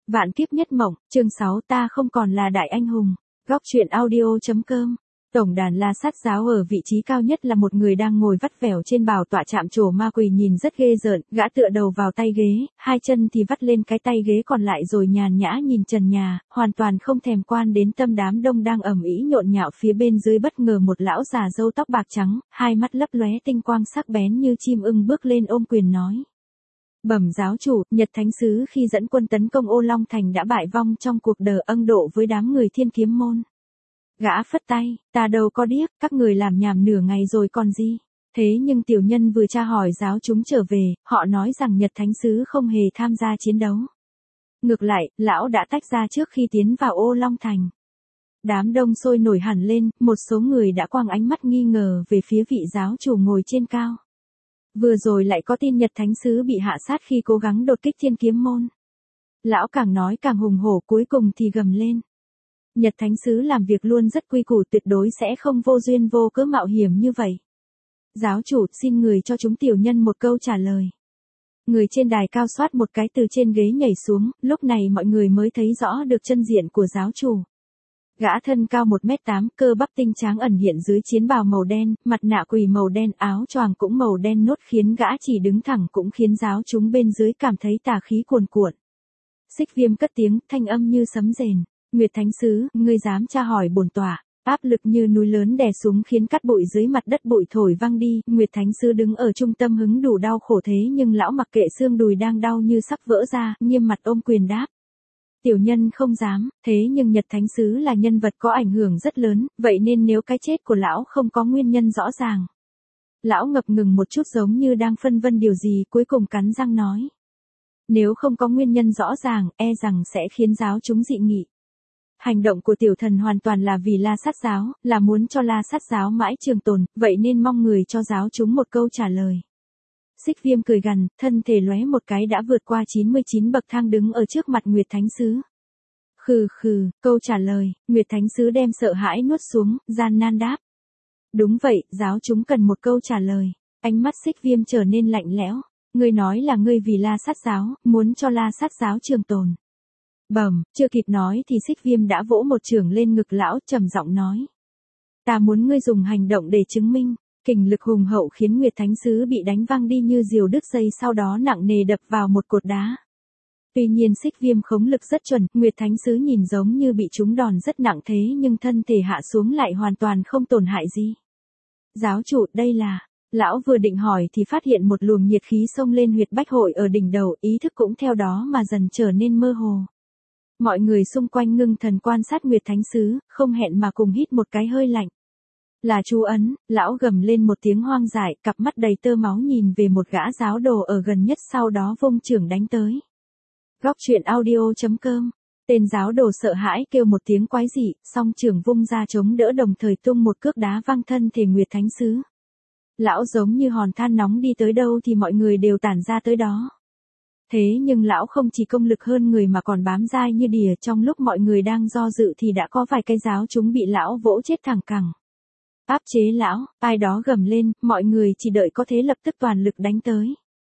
Vạn kiếp nhất mộng, chương 6 ta không còn là đại anh hùng. Góc truyện audio.com. Tổng đàn La Sát giáo ở vị trí cao nhất là một người đang ngồi vắt vẻo trên bảo tọa chạm trổ ma quỷ nhìn rất ghê rợn, gã tựa đầu vào tay ghế, hai chân thì vắt lên cái tay ghế còn lại rồi nhàn nhã nhìn trần nhà, hoàn toàn không thèm quan đến tâm đám đông đang ầm ĩ nhộn nhạo phía bên dưới. Bất ngờ một lão già râu tóc bạc trắng, hai mắt lấp lóe tinh quang sắc bén như chim ưng bước lên ôm quyền nói: Bẩm giáo chủ, Nhật Thánh Sứ khi dẫn quân tấn công Ô Long Thành đã bại vong trong cuộc đờ ân độ với đám người Thiên Kiếm Môn. Gã phất tay, ta đâu có điếc, các người làm nhảm nửa ngày rồi còn gì. Thế nhưng tiểu nhân vừa tra hỏi giáo chúng trở về, họ nói rằng Nhật Thánh Sứ không hề tham gia chiến đấu. Ngược lại, lão đã tách ra trước khi tiến vào Ô Long Thành. Đám đông sôi nổi hẳn lên, một số người đã quăng ánh mắt nghi ngờ về phía vị giáo chủ ngồi trên cao. Vừa rồi lại có tin Nhật Thánh Sứ bị hạ sát khi cố gắng đột kích Thiên Kiếm Môn. Lão càng nói càng hùng hổ, cuối cùng thì gầm lên: Nhật Thánh Sứ làm việc luôn rất quy củ, tuyệt đối sẽ không vô duyên vô cớ mạo hiểm như vậy. Giáo chủ, xin người cho chúng tiểu nhân một câu trả lời. Người trên đài cao xoát một cái từ trên ghế nhảy xuống, lúc này mọi người mới thấy rõ được chân diện của giáo chủ. Gã thân cao 1m8, cơ bắp tinh tráng ẩn hiện dưới chiến bào màu đen, mặt nạ quỷ màu đen, áo choàng cũng màu đen nốt, khiến gã chỉ đứng thẳng cũng khiến giáo chúng bên dưới cảm thấy tà khí cuồn cuộn. Xích Viêm cất tiếng, thanh âm như sấm rền: Nguyệt Thánh Sứ, ngươi dám tra hỏi bổn tọa? Áp lực như núi lớn đè xuống khiến cát bụi dưới mặt đất bụi thổi văng đi. Nguyệt Thánh Sứ đứng ở trung tâm hứng đủ đau khổ, thế nhưng lão mặc kệ xương đùi đang đau như sắp vỡ ra, nghiêm mặt ôm quyền đáp: Tiểu nhân không dám. Thế nhưng Nhật Thánh Sứ là nhân vật có ảnh hưởng rất lớn, vậy nên nếu cái chết của lão không có nguyên nhân rõ ràng. Lão ngập ngừng một chút giống như đang phân vân điều gì, cuối cùng cắn răng nói: Nếu không có nguyên nhân rõ ràng, e rằng sẽ khiến giáo chúng dị nghị. Hành động của tiểu thần hoàn toàn là vì La Sát giáo, là muốn cho La Sát giáo mãi trường tồn, vậy nên mong người cho giáo chúng một câu trả lời. Xích Viêm cười gằn, thân thể lóe một cái đã vượt qua 99 bậc thang đứng ở trước mặt Nguyệt Thánh Sứ. Khừ khừ, câu trả lời. Nguyệt Thánh Sứ đem sợ hãi nuốt xuống, gian nan đáp: Đúng vậy, giáo chúng cần một câu trả lời. Ánh mắt Xích Viêm trở nên lạnh lẽo. Ngươi nói là ngươi vì La Sát giáo, muốn cho La Sát giáo trường tồn. Bẩm, chưa kịp nói thì Xích Viêm đã vỗ một chưởng lên ngực lão, trầm giọng nói: Ta muốn ngươi dùng hành động để chứng minh. Kình lực hùng hậu khiến Nguyệt Thánh Sứ bị đánh văng đi như diều đứt dây, sau đó nặng nề đập vào một cột đá. Tuy nhiên Xích Viêm khống lực rất chuẩn, Nguyệt Thánh Sứ nhìn giống như bị trúng đòn rất nặng, thế nhưng thân thể hạ xuống lại hoàn toàn không tổn hại gì. Giáo chủ, đây là... Lão vừa định hỏi thì phát hiện một luồng nhiệt khí xông lên huyệt bách hội ở đỉnh đầu, ý thức cũng theo đó mà dần trở nên mơ hồ. Mọi người xung quanh ngưng thần quan sát Nguyệt Thánh Sứ, không hẹn mà cùng hít một cái hơi lạnh. Là chú ấn. Lão gầm lên một tiếng hoang dại, cặp mắt đầy tơ máu nhìn về một gã giáo đồ ở gần nhất, sau đó vung chưởng đánh tới. Góc truyện audio.com. Tên giáo đồ sợ hãi kêu một tiếng quái dị, song chưởng vung ra chống đỡ, đồng thời tung một cước đá văng thân thể Nguyệt Thánh Sứ. Lão giống như hòn than nóng, đi tới đâu thì mọi người đều tản ra tới đó. Thế nhưng lão không chỉ công lực hơn người mà còn bám dai như đỉa, trong lúc mọi người đang do dự thì đã có vài cái giáo chúng bị lão vỗ chết thẳng cẳng. Áp chế lão, ai đó gầm lên, mọi người chỉ đợi có thế lập tức toàn lực đánh tới.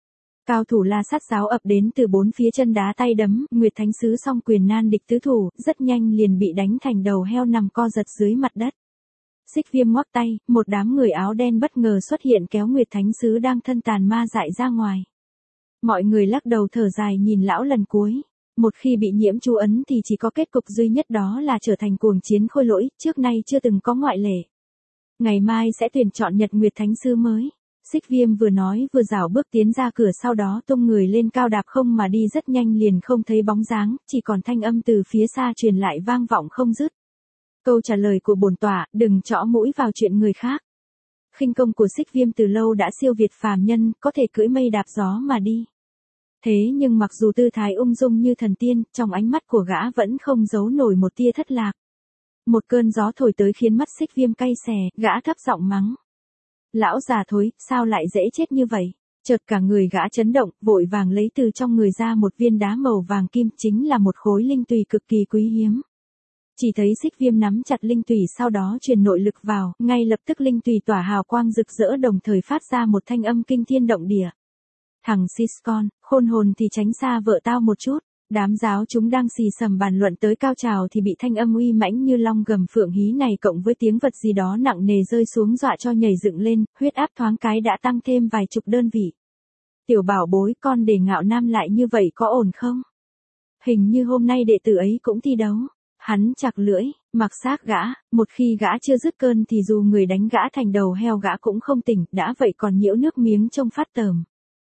Cao thủ La Sát giáo ập đến từ bốn phía, chân đá tay đấm, Nguyệt Thánh Sứ song quyền nan địch tứ thủ, rất nhanh liền bị đánh thành đầu heo nằm co giật dưới mặt đất. Xích Viêm ngoắc tay, một đám người áo đen bất ngờ xuất hiện kéo Nguyệt Thánh Sứ đang thân tàn ma dại ra ngoài. Mọi người lắc đầu thở dài nhìn lão lần cuối. Một khi bị nhiễm chú ấn thì chỉ có kết cục duy nhất, đó là trở thành cuồng chiến khôi lỗi, trước nay chưa từng có ngoại lệ. Ngày mai sẽ tuyển chọn Nhật Nguyệt Thánh Sứ mới. Xích Viêm vừa nói vừa rảo bước tiến ra cửa, sau đó tung người lên cao đạp không mà đi, rất nhanh liền không thấy bóng dáng, chỉ còn thanh âm từ phía xa truyền lại vang vọng không dứt. Câu trả lời của bổn tọa, đừng chõ mũi vào chuyện người khác. Khinh công của Xích Viêm từ lâu đã siêu việt phàm nhân, có thể cưỡi mây đạp gió mà đi. Thế nhưng mặc dù tư thái ung dung như thần tiên, trong ánh mắt của gã vẫn không giấu nổi một tia thất lạc. Một cơn gió thổi tới khiến mắt Xích Viêm cay xè, gã thấp giọng mắng: Lão già thối, sao lại dễ chết như vậy? Chợt cả người gã chấn động, vội vàng lấy từ trong người ra một viên đá màu vàng kim, chính là một khối linh tùy cực kỳ quý hiếm. Chỉ thấy Xích Viêm nắm chặt linh tùy, sau đó truyền nội lực vào, ngay lập tức linh tùy tỏa hào quang rực rỡ, đồng thời phát ra một thanh âm kinh thiên động địa. Thằng Siscon, khôn hồn thì tránh xa vợ tao một chút. Đám giáo chúng đang xì xầm bàn luận tới cao trào thì bị thanh âm uy mãnh như long gầm phượng hí này cộng với tiếng vật gì đó nặng nề rơi xuống dọa cho nhảy dựng lên, huyết áp thoáng cái đã tăng thêm vài chục đơn vị. Tiểu bảo bối, con để Ngạo Nam lại như vậy có ổn không? Hình như hôm nay đệ tử ấy cũng thi đấu. Hắn chặt lưỡi, mặc xác gã, một khi gã chưa dứt cơn thì dù người đánh gã thành đầu heo gã cũng không tỉnh, đã vậy còn nhiễu nước miếng trông phát tởm.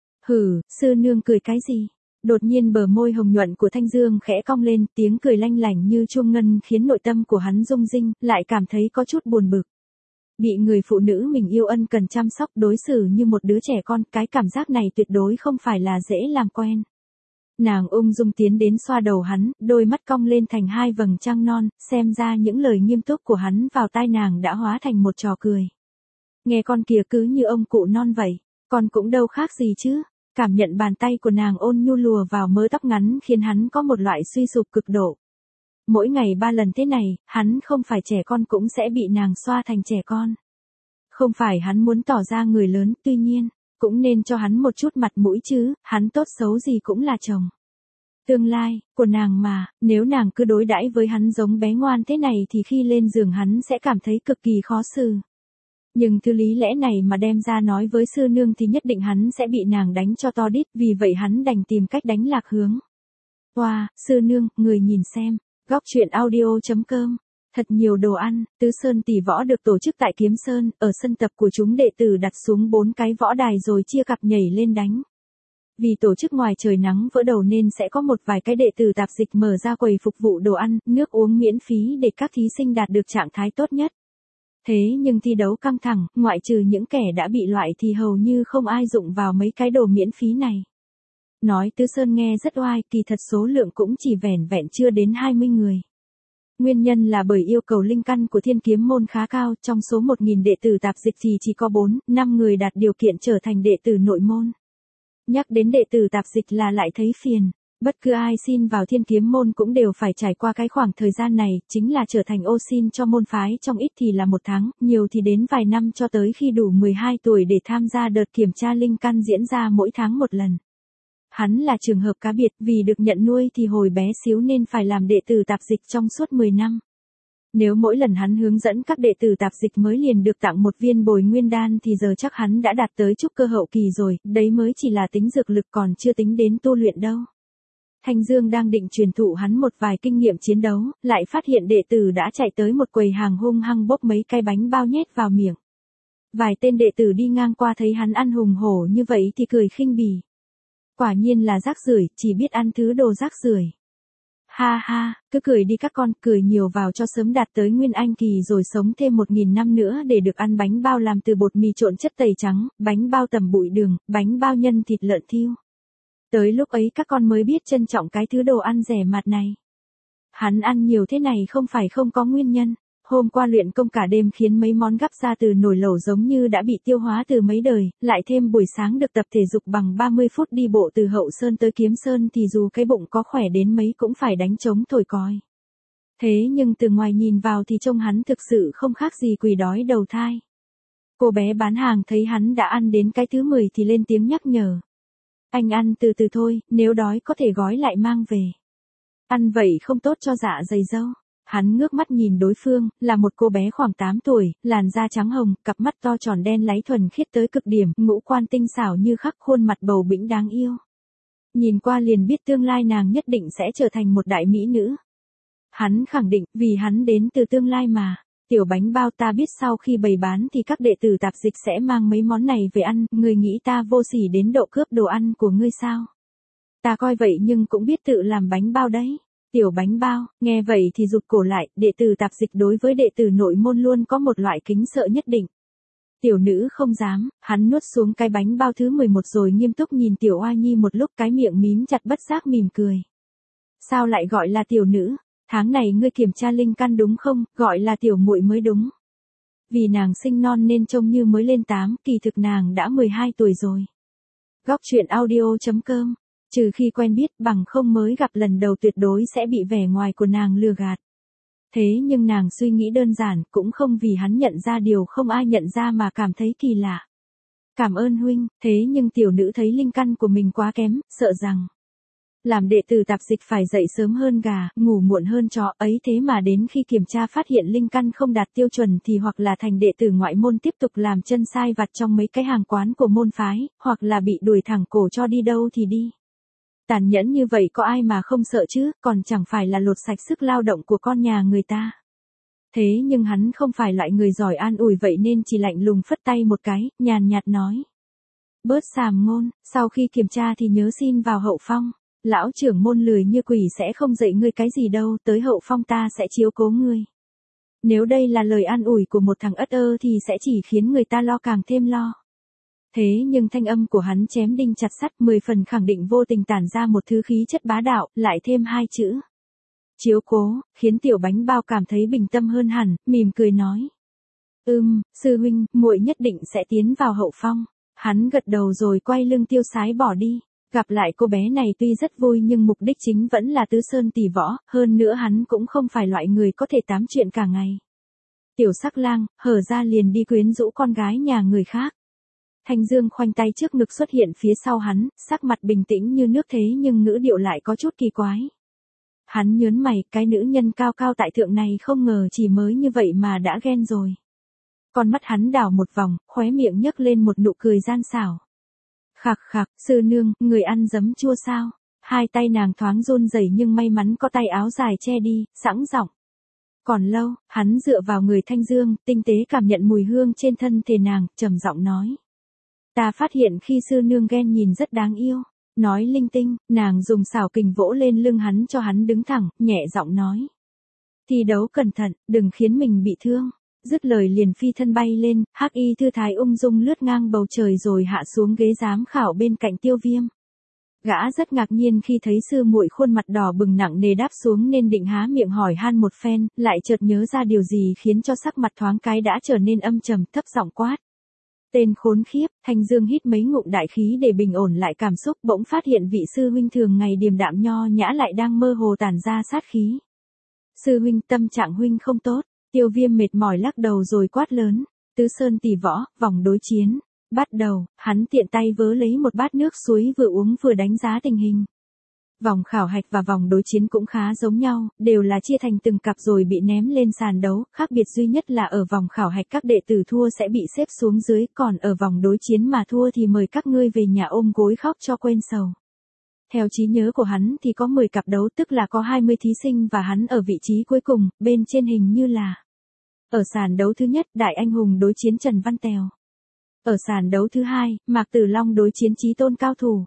Hừ, sư nương cười cái gì? Đột nhiên bờ môi hồng nhuận của Thanh Dương khẽ cong lên, tiếng cười lanh lảnh như chuông ngân khiến nội tâm của hắn rung rinh, lại cảm thấy có chút buồn bực. Bị người phụ nữ mình yêu ân cần chăm sóc đối xử như một đứa trẻ con, cái cảm giác này tuyệt đối không phải là dễ làm quen. Nàng ung dung tiến đến xoa đầu hắn, đôi mắt cong lên thành hai vầng trăng non, xem ra những lời nghiêm túc của hắn vào tai nàng đã hóa thành một trò cười. Nghe con kìa cứ như ông cụ non vậy, con cũng đâu khác gì chứ. Cảm nhận bàn tay của nàng ôn nhu lùa vào mớ tóc ngắn khiến hắn có một loại suy sụp cực độ. Mỗi ngày 3 lần thế này, hắn không phải trẻ con cũng sẽ bị nàng xoa thành trẻ con. Không phải hắn muốn tỏ ra người lớn, tuy nhiên, cũng nên cho hắn một chút mặt mũi chứ, hắn tốt xấu gì cũng là chồng. Tương lai, của nàng mà, nếu nàng cứ đối đãi với hắn giống bé ngoan thế này thì khi lên giường hắn sẽ cảm thấy cực kỳ khó xử. Nhưng thứ lý lẽ này mà đem ra nói với sư nương thì nhất định hắn sẽ bị nàng đánh cho to đít, vì vậy hắn đành tìm cách đánh lạc hướng. Wow, sư nương, người nhìn xem, góc truyện audio.com. Thật nhiều đồ ăn, Tứ Sơn tỷ võ được tổ chức tại Kiếm Sơn, ở sân tập của chúng đệ tử đặt xuống 4 cái võ đài rồi chia cặp nhảy lên đánh. Vì tổ chức ngoài trời nắng vỡ đầu nên sẽ có một vài cái đệ tử tạp dịch mở ra quầy phục vụ đồ ăn, nước uống miễn phí để các thí sinh đạt được trạng thái tốt nhất. Thế nhưng thi đấu căng thẳng, ngoại trừ những kẻ đã bị loại thì hầu như không ai dụng vào mấy cái đồ miễn phí này. Nói Tứ Sơn nghe rất oai, kỳ thật số lượng cũng chỉ vẻn vẹn chưa đến 20 người. Nguyên nhân là bởi yêu cầu linh căn của Thiên Kiếm môn khá cao, trong số 1.000 đệ tử tạp dịch thì chỉ có 4-5 người đạt điều kiện trở thành đệ tử nội môn. Nhắc đến đệ tử tạp dịch là lại thấy phiền. Bất cứ ai xin vào Thiên Kiếm môn cũng đều phải trải qua cái khoảng thời gian này, chính là trở thành ô xin cho môn phái, trong ít thì là 1 tháng, nhiều thì đến vài năm cho tới khi đủ 12 tuổi để tham gia đợt kiểm tra linh căn diễn ra mỗi tháng 1 lần. Hắn là trường hợp cá biệt, vì được nhận nuôi thì hồi bé xíu nên phải làm đệ tử tạp dịch trong suốt 10 năm. Nếu mỗi lần hắn hướng dẫn các đệ tử tạp dịch mới liền được tặng 1 viên bồi nguyên đan thì giờ chắc hắn đã đạt tới trúc cơ hậu kỳ rồi, đấy mới chỉ là tính dược lực còn chưa tính đến tu luyện đâu. Thanh Dương đang định truyền thụ hắn một vài kinh nghiệm chiến đấu, lại phát hiện đệ tử đã chạy tới một quầy hàng hung hăng bốc mấy cái bánh bao nhét vào miệng. Vài tên đệ tử đi ngang qua thấy hắn ăn hùng hổ như vậy thì cười khinh bỉ. Quả nhiên là rác rưởi, chỉ biết ăn thứ đồ rác rưởi. Ha ha, cứ cười đi các con, cười nhiều vào cho sớm đạt tới Nguyên Anh kỳ rồi sống thêm 1.000 năm nữa để được ăn bánh bao làm từ bột mì trộn chất tẩy trắng, bánh bao tẩm bụi đường, bánh bao nhân thịt lợn thiêu. Tới lúc ấy các con mới biết trân trọng cái thứ đồ ăn rẻ mạt này. Hắn ăn nhiều thế này không phải không có nguyên nhân. Hôm qua luyện công cả đêm khiến mấy món gắp ra từ nồi lẩu giống như đã bị tiêu hóa từ mấy đời, lại thêm buổi sáng được tập thể dục bằng 30 phút đi bộ từ Hậu Sơn tới Kiếm Sơn thì dù cái bụng có khỏe đến mấy cũng phải đánh trống thổi còi. Thế nhưng từ ngoài nhìn vào thì trông hắn thực sự không khác gì quỷ đói đầu thai. Cô bé bán hàng thấy hắn đã ăn đến cái thứ 10 thì lên tiếng nhắc nhở. Anh ăn từ từ thôi, nếu đói có thể gói lại mang về. Ăn vậy không tốt cho dạ dày dâu. Hắn ngước mắt nhìn đối phương, là một cô bé khoảng 8 tuổi, làn da trắng hồng, cặp mắt to tròn đen láy thuần khiết tới cực điểm, ngũ quan tinh xảo như khắc, khuôn mặt bầu bĩnh đáng yêu. Nhìn qua liền biết tương lai nàng nhất định sẽ trở thành một đại mỹ nữ. Hắn khẳng định, vì hắn đến từ tương lai mà. Tiểu bánh bao ta biết sau khi bày bán thì các đệ tử tạp dịch sẽ mang mấy món này về ăn, người nghĩ ta vô sỉ đến độ cướp đồ ăn của ngươi sao? Ta coi vậy nhưng cũng biết tự làm bánh bao đấy. Tiểu bánh bao, nghe vậy thì rụt cổ lại, đệ tử tạp dịch đối với đệ tử nội môn luôn có một loại kính sợ nhất định. Tiểu nữ không dám, hắn nuốt xuống cái bánh bao thứ 11 rồi nghiêm túc nhìn tiểu oa nhi một lúc, cái miệng mím chặt bất giác mỉm cười. Sao lại gọi là tiểu nữ? Tháng này ngươi kiểm tra linh căn đúng không, gọi là tiểu muội mới đúng. Vì nàng sinh non nên trông như mới lên 8, kỳ thực nàng đã 12 tuổi rồi. Góc truyện audio.com. Trừ khi quen biết, bằng không mới gặp lần đầu tuyệt đối sẽ bị vẻ ngoài của nàng lừa gạt. Thế nhưng nàng suy nghĩ đơn giản, cũng không vì hắn nhận ra điều không ai nhận ra mà cảm thấy kỳ lạ. Cảm ơn huynh, thế nhưng tiểu nữ thấy linh căn của mình quá kém, sợ rằng làm đệ tử tạp dịch phải dậy sớm hơn gà, ngủ muộn hơn chó, ấy thế mà đến khi kiểm tra phát hiện linh căn không đạt tiêu chuẩn thì hoặc là thành đệ tử ngoại môn tiếp tục làm chân sai vặt trong mấy cái hàng quán của môn phái, hoặc là bị đuổi thẳng cổ cho đi đâu thì đi. Tàn nhẫn như vậy có ai mà không sợ chứ, còn chẳng phải là lột sạch sức lao động của con nhà người ta. Thế nhưng hắn không phải loại người giỏi an ủi vậy nên chỉ lạnh lùng phất tay một cái, nhàn nhạt nói. Bớt sàm ngôn, sau khi kiểm tra thì nhớ xin vào hậu phong. Lão trưởng môn lười như quỷ sẽ không dạy ngươi cái gì đâu, tới hậu phong ta sẽ chiếu cố ngươi. Nếu đây là lời an ủi của một thằng ất ơ thì sẽ chỉ khiến người ta lo càng thêm lo. Thế nhưng thanh âm của hắn chém đinh chặt sắt, 10 phần khẳng định vô tình tản ra một thứ khí chất bá đạo, lại thêm 2 chữ. Chiếu cố, khiến tiểu bánh bao cảm thấy bình tâm hơn hẳn, mỉm cười nói. Sư huynh, muội nhất định sẽ tiến vào hậu phong. Hắn gật đầu rồi quay lưng tiêu sái bỏ đi. Gặp lại cô bé này tuy rất vui nhưng mục đích chính vẫn là tứ sơn tỷ võ, hơn nữa hắn cũng không phải loại người có thể tám chuyện cả ngày. Tiểu sắc lang, hở ra liền đi quyến rũ con gái nhà người khác. Thanh Dương khoanh tay trước ngực xuất hiện phía sau hắn, sắc mặt bình tĩnh như nước thế nhưng ngữ điệu lại có chút kỳ quái. Hắn nhớn mày, cái nữ nhân cao cao tại thượng này không ngờ chỉ mới như vậy mà đã ghen rồi. Con mắt hắn đảo một vòng, khóe miệng nhấc lên một nụ cười gian xảo. Khạc khạc, sư nương, người ăn giấm chua sao? Hai tay nàng thoáng run rẩy nhưng may mắn có tay áo dài che đi, sẵn giọng. Còn lâu, hắn dựa vào người Thanh Dương, tinh tế cảm nhận mùi hương trên thân thể nàng, trầm giọng nói. Ta phát hiện khi sư nương ghen nhìn rất đáng yêu. Nói linh tinh, nàng dùng xảo kình vỗ lên lưng hắn cho hắn đứng thẳng, nhẹ giọng nói. Thi đấu cẩn thận, đừng khiến mình bị thương. Dứt lời liền phi thân bay lên, hắc y thư thái ung dung lướt ngang bầu trời rồi hạ xuống ghế giám khảo bên cạnh Tiêu Viêm. Gã rất ngạc nhiên khi thấy sư muội khuôn mặt đỏ bừng nặng nề đáp xuống nên định há miệng hỏi han một phen, lại chợt nhớ ra điều gì khiến cho sắc mặt thoáng cái đã trở nên âm trầm, thấp giọng quát. Tên khốn khiếp, Thanh Dương hít mấy ngụm đại khí để bình ổn lại cảm xúc, bỗng phát hiện vị sư huynh thường ngày điềm đạm nho nhã lại đang mơ hồ tản ra sát khí. Sư huynh, tâm trạng huynh không tốt. Tiêu Viêm mệt mỏi lắc đầu rồi quát lớn. Tứ sơn tỷ võ, vòng đối chiến. Bắt đầu, hắn tiện tay vớ lấy một bát nước suối vừa uống vừa đánh giá tình hình. Vòng khảo hạch và vòng đối chiến cũng khá giống nhau, đều là chia thành từng cặp rồi bị ném lên sàn đấu, khác biệt duy nhất là ở vòng khảo hạch các đệ tử thua sẽ bị xếp xuống dưới, còn ở vòng đối chiến mà thua thì mời các ngươi về nhà ôm gối khóc cho quên sầu. Theo trí nhớ của hắn thì có 10 cặp đấu, tức là có 20 thí sinh và hắn ở vị trí cuối cùng, bên trên hình như là. Ở sàn đấu thứ nhất, Đại Anh Hùng đối chiến Trần Văn Tèo. Ở sàn đấu thứ hai, Mạc Tử Long đối chiến Chí Tôn cao thủ.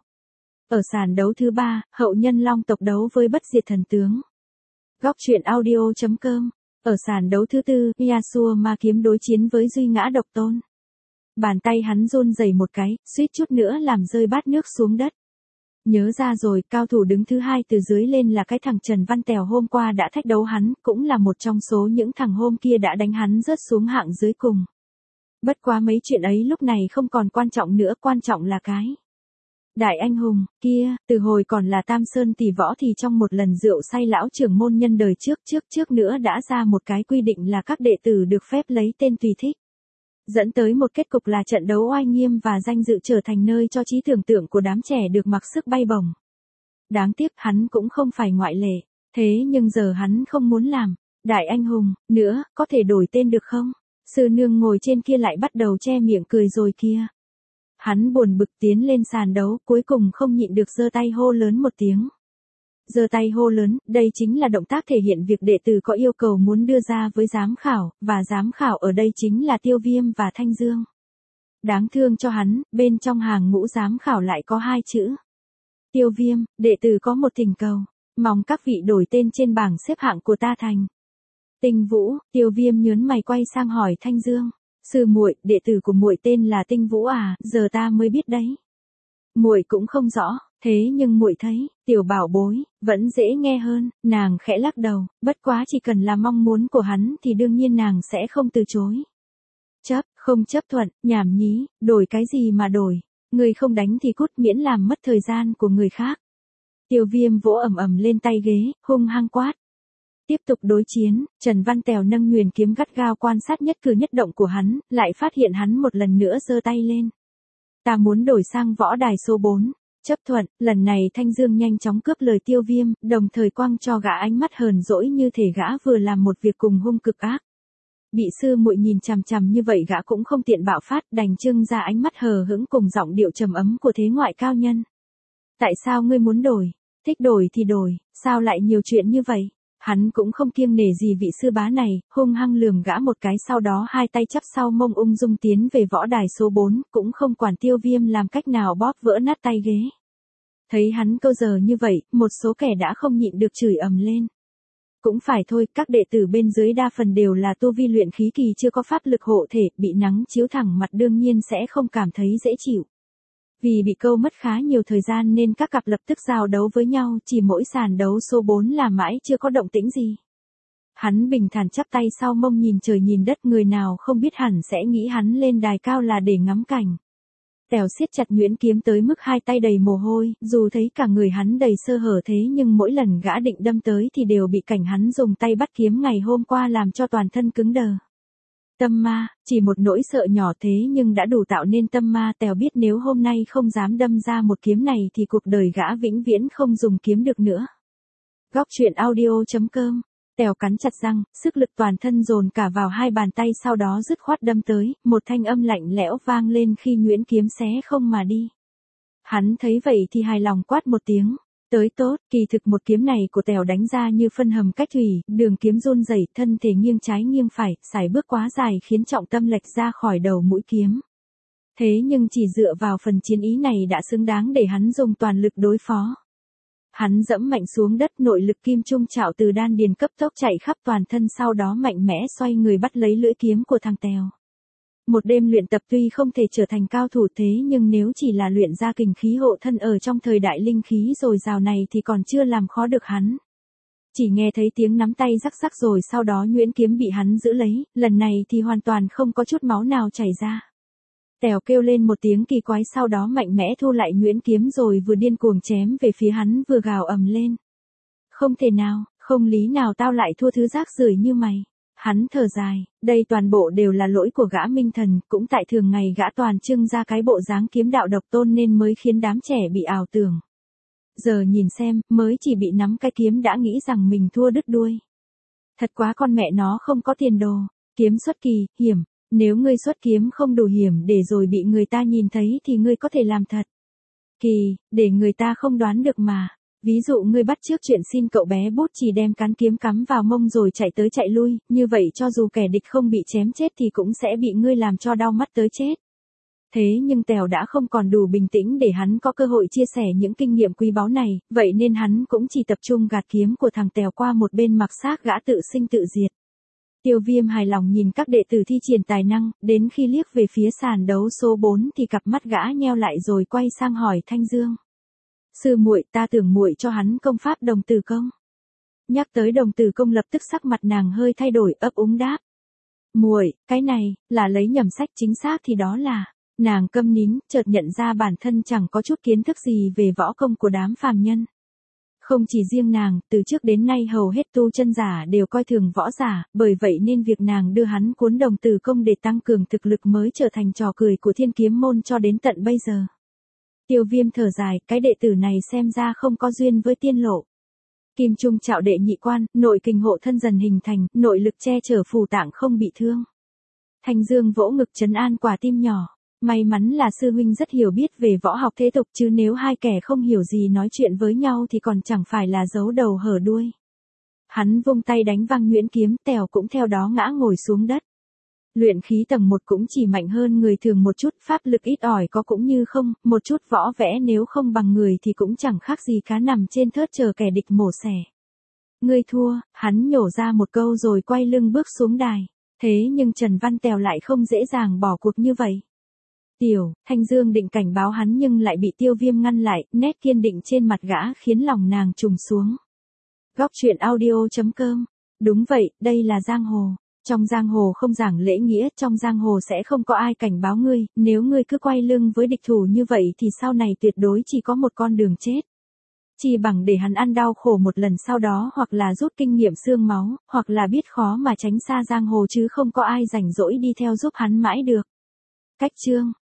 Ở sàn đấu thứ ba, Hậu Nhân Long tộc đấu với Bất Diệt Thần Tướng. Góc truyện audio.com. Ở sàn đấu thứ tư, Yasuo Ma Kiếm đối chiến với Duy Ngã Độc Tôn. Bàn tay hắn run rẩy một cái, suýt chút nữa làm rơi bát nước xuống đất. Nhớ ra rồi, cao thủ đứng thứ hai từ dưới lên là cái thằng Trần Văn Tèo hôm qua đã thách đấu hắn, cũng là một trong số những thằng hôm kia đã đánh hắn rớt xuống hạng dưới cùng. Bất quá mấy chuyện ấy lúc này không còn quan trọng nữa, quan trọng là cái. Đại Anh Hùng, kia, từ hồi còn là Tam Sơn tỷ võ thì trong một lần rượu say lão trưởng môn nhân đời trước nữa đã ra một cái quy định là các đệ tử được phép lấy tên tùy thích. Dẫn tới một kết cục là trận đấu oai nghiêm và danh dự trở thành nơi cho trí tưởng tượng của đám trẻ được mặc sức bay bổng. Đáng tiếc hắn cũng không phải ngoại lệ, thế nhưng giờ hắn không muốn làm. Đại Anh Hùng, nữa, có thể đổi tên được không? Sư nương ngồi trên kia lại bắt đầu che miệng cười rồi kia. Hắn buồn bực tiến lên sàn đấu, cuối cùng không nhịn được giơ tay hô lớn một tiếng. Giơ tay hô lớn, đây chính là động tác thể hiện việc đệ tử có yêu cầu muốn đưa ra với giám khảo, và giám khảo ở đây chính là Tiêu Viêm và Thanh Dương. Đáng thương cho hắn, bên trong hàng ngũ giám khảo lại có 2 chữ. Tiêu Viêm, đệ tử có một thỉnh cầu, mong các vị đổi tên trên bảng xếp hạng của ta thành Tinh Vũ. Tiêu Viêm nhớn mày quay sang hỏi Thanh Dương. Sư muội, đệ tử của muội tên là Tinh Vũ à, giờ ta mới biết đấy. Muội cũng không rõ, thế nhưng muội thấy, tiểu bảo bối, vẫn dễ nghe hơn, nàng khẽ lắc đầu, bất quá chỉ cần là mong muốn của hắn thì đương nhiên nàng sẽ không từ chối. Không chấp thuận, nhảm nhí, đổi cái gì mà đổi, người không đánh thì cút miễn làm mất thời gian của người khác. Tiêu Viêm vỗ ầm ầm lên tay ghế, hung hăng quát. Tiếp tục đối chiến, Trần Văn Tèo nâng Nguyền kiếm gắt gao quan sát nhất cử nhất động của hắn, lại phát hiện hắn một lần nữa giơ tay lên. Ta muốn đổi sang võ đài số 4. Chấp thuận, lần này Thanh Dương nhanh chóng cướp lời Tiêu Viêm, đồng thời quăng cho gã ánh mắt hờn dỗi như thể gã vừa làm một việc cùng hung cực ác. Bị sư muội nhìn chằm chằm như vậy gã cũng không tiện bạo phát, đành trưng ra ánh mắt hờ hững cùng giọng điệu trầm ấm của thế ngoại cao nhân. Tại sao ngươi muốn đổi? Thích đổi thì đổi, sao lại nhiều chuyện như vậy? Hắn cũng không kiêng nể gì vị sư bá này, hung hăng lườm gã một cái, sau đó hai tay chắp sau mông ung dung tiến về võ đài số 4, cũng không quản Tiêu Viêm làm cách nào bóp vỡ nát tay ghế. Thấy hắn câu giờ như vậy, một số kẻ đã không nhịn được chửi ầm lên. Cũng phải thôi, các đệ tử bên dưới đa phần đều là tu vi luyện khí kỳ chưa có pháp lực hộ thể, bị nắng chiếu thẳng mặt đương nhiên sẽ không cảm thấy dễ chịu. Vì bị câu mất khá nhiều thời gian nên các cặp lập tức giao đấu với nhau, chỉ mỗi sàn đấu số 4 là mãi chưa có động tĩnh gì. Hắn bình thản chắp tay sau mông nhìn trời nhìn đất, người nào không biết hẳn sẽ nghĩ hắn lên đài cao là để ngắm cảnh. Tèo siết chặt nhuyễn kiếm tới mức hai tay đầy mồ hôi, dù thấy cả người hắn đầy sơ hở thế nhưng mỗi lần gã định đâm tới thì đều bị cảnh hắn dùng tay bắt kiếm ngày hôm qua làm cho toàn thân cứng đờ. Tâm ma, chỉ một nỗi sợ nhỏ thế nhưng đã đủ tạo nên tâm ma. Tèo biết nếu hôm nay không dám đâm ra một kiếm này thì cuộc đời gã vĩnh viễn không dùng kiếm được nữa. Góc truyện audio.com. Tèo cắn chặt răng, sức lực toàn thân dồn cả vào hai bàn tay, sau đó dứt khoát đâm tới, một thanh âm lạnh lẽo vang lên khi nhuyễn kiếm xé không mà đi. Hắn thấy vậy thì hài lòng quát một tiếng. Tới tốt, kỳ thực một kiếm này của Tèo đánh ra như phân hầm cách thủy, đường kiếm run rẩy, thân thể nghiêng trái nghiêng phải, sải bước quá dài khiến trọng tâm lệch ra khỏi đầu mũi kiếm. Thế nhưng chỉ dựa vào phần chiến ý này đã xứng đáng để hắn dùng toàn lực đối phó. Hắn dẫm mạnh xuống đất, nội lực kim trung trảo từ đan điền cấp tốc chạy khắp toàn thân, sau đó mạnh mẽ xoay người bắt lấy lưỡi kiếm của thằng Tèo. Một đêm luyện tập tuy không thể trở thành cao thủ thế nhưng nếu chỉ là luyện ra kình khí hộ thân ở trong thời đại linh khí dồi dào này thì còn chưa làm khó được hắn. Chỉ nghe thấy tiếng nắm tay rắc rắc rồi sau đó nhuyễn kiếm bị hắn giữ lấy, lần này thì hoàn toàn không có chút máu nào chảy ra. Tèo kêu lên một tiếng kỳ quái, sau đó mạnh mẽ thu lại nhuyễn kiếm rồi vừa điên cuồng chém về phía hắn vừa gào ầm lên. Không thể nào, không lý nào tao lại thua thứ rác rưởi như mày. Hắn thở dài, đây toàn bộ đều là lỗi của gã Minh Thần, cũng tại thường ngày gã toàn trưng ra cái bộ dáng kiếm đạo độc tôn nên mới khiến đám trẻ bị ảo tưởng. Giờ nhìn xem, mới chỉ bị nắm cái kiếm đã nghĩ rằng mình thua đứt đuôi. Thật quá con mẹ nó không có tiền đồ, kiếm xuất kỳ, hiểm, nếu ngươi xuất kiếm không đủ hiểm để rồi bị người ta nhìn thấy thì ngươi có thể làm thật kỳ, để người ta không đoán được mà. Ví dụ ngươi bắt chước chuyện xin cậu bé bút chỉ đem cán kiếm cắm vào mông rồi chạy tới chạy lui, như vậy cho dù kẻ địch không bị chém chết thì cũng sẽ bị ngươi làm cho đau mắt tới chết. Thế nhưng Tèo đã không còn đủ bình tĩnh để hắn có cơ hội chia sẻ những kinh nghiệm quý báu này, vậy nên hắn cũng chỉ tập trung gạt kiếm của thằng Tèo qua một bên mặc xác gã tự sinh tự diệt. Tiêu Viêm hài lòng nhìn các đệ tử thi triển tài năng, đến khi liếc về phía sàn đấu số 4 thì cặp mắt gã nheo lại rồi quay sang hỏi Thanh Dương. Sư muội, ta tưởng muội cho hắn công pháp đồng tử công. Nhắc tới đồng tử công lập tức sắc mặt nàng hơi thay đổi, ấp úng đáp. Muội, cái này, là lấy nhầm sách, chính xác thì đó là. Nàng câm nín, chợt nhận ra bản thân chẳng có chút kiến thức gì về võ công của đám phàm nhân. Không chỉ riêng nàng, từ trước đến nay hầu hết tu chân giả đều coi thường võ giả, bởi vậy nên việc nàng đưa hắn cuốn đồng tử công để tăng cường thực lực mới trở thành trò cười của Thiên Kiếm môn cho đến tận bây giờ. Tiêu Viêm thở dài, cái đệ tử này xem ra không có duyên với tiên lộ. Kim trung trạo đệ nhị quan, nội kình hộ thân dần hình thành, nội lực che chở phù tạng không bị thương. Thanh Dương vỗ ngực trấn an quả tim nhỏ. May mắn là sư huynh rất hiểu biết về võ học thế tục, chứ nếu hai kẻ không hiểu gì nói chuyện với nhau thì còn chẳng phải là giấu đầu hở đuôi. Hắn vung tay đánh văng nhuyễn kiếm, Tèo cũng theo đó ngã ngồi xuống đất. Luyện khí tầng 1 cũng chỉ mạnh hơn người thường một chút, pháp lực ít ỏi có cũng như không, một chút võ vẽ nếu không bằng người thì cũng chẳng khác gì cá nằm trên thớt chờ kẻ địch mổ xẻ. Ngươi thua, hắn nhổ ra một câu rồi quay lưng bước xuống đài. Thế nhưng Trần Văn Tèo lại không dễ dàng bỏ cuộc như vậy. Thanh Dương định cảnh báo hắn nhưng lại bị Tiêu Viêm ngăn lại, nét kiên định trên mặt gã khiến lòng nàng trùng xuống. Góc truyện audio.com. Đúng vậy, đây là giang hồ. Trong giang hồ không giảng lễ nghĩa, trong giang hồ sẽ không có ai cảnh báo ngươi, nếu ngươi cứ quay lưng với địch thủ như vậy thì sau này tuyệt đối chỉ có một con đường chết. Chỉ bằng để hắn ăn đau khổ một lần sau đó, hoặc là rút kinh nghiệm xương máu, hoặc là biết khó mà tránh xa giang hồ, chứ không có ai rảnh rỗi đi theo giúp hắn mãi được. Cách chương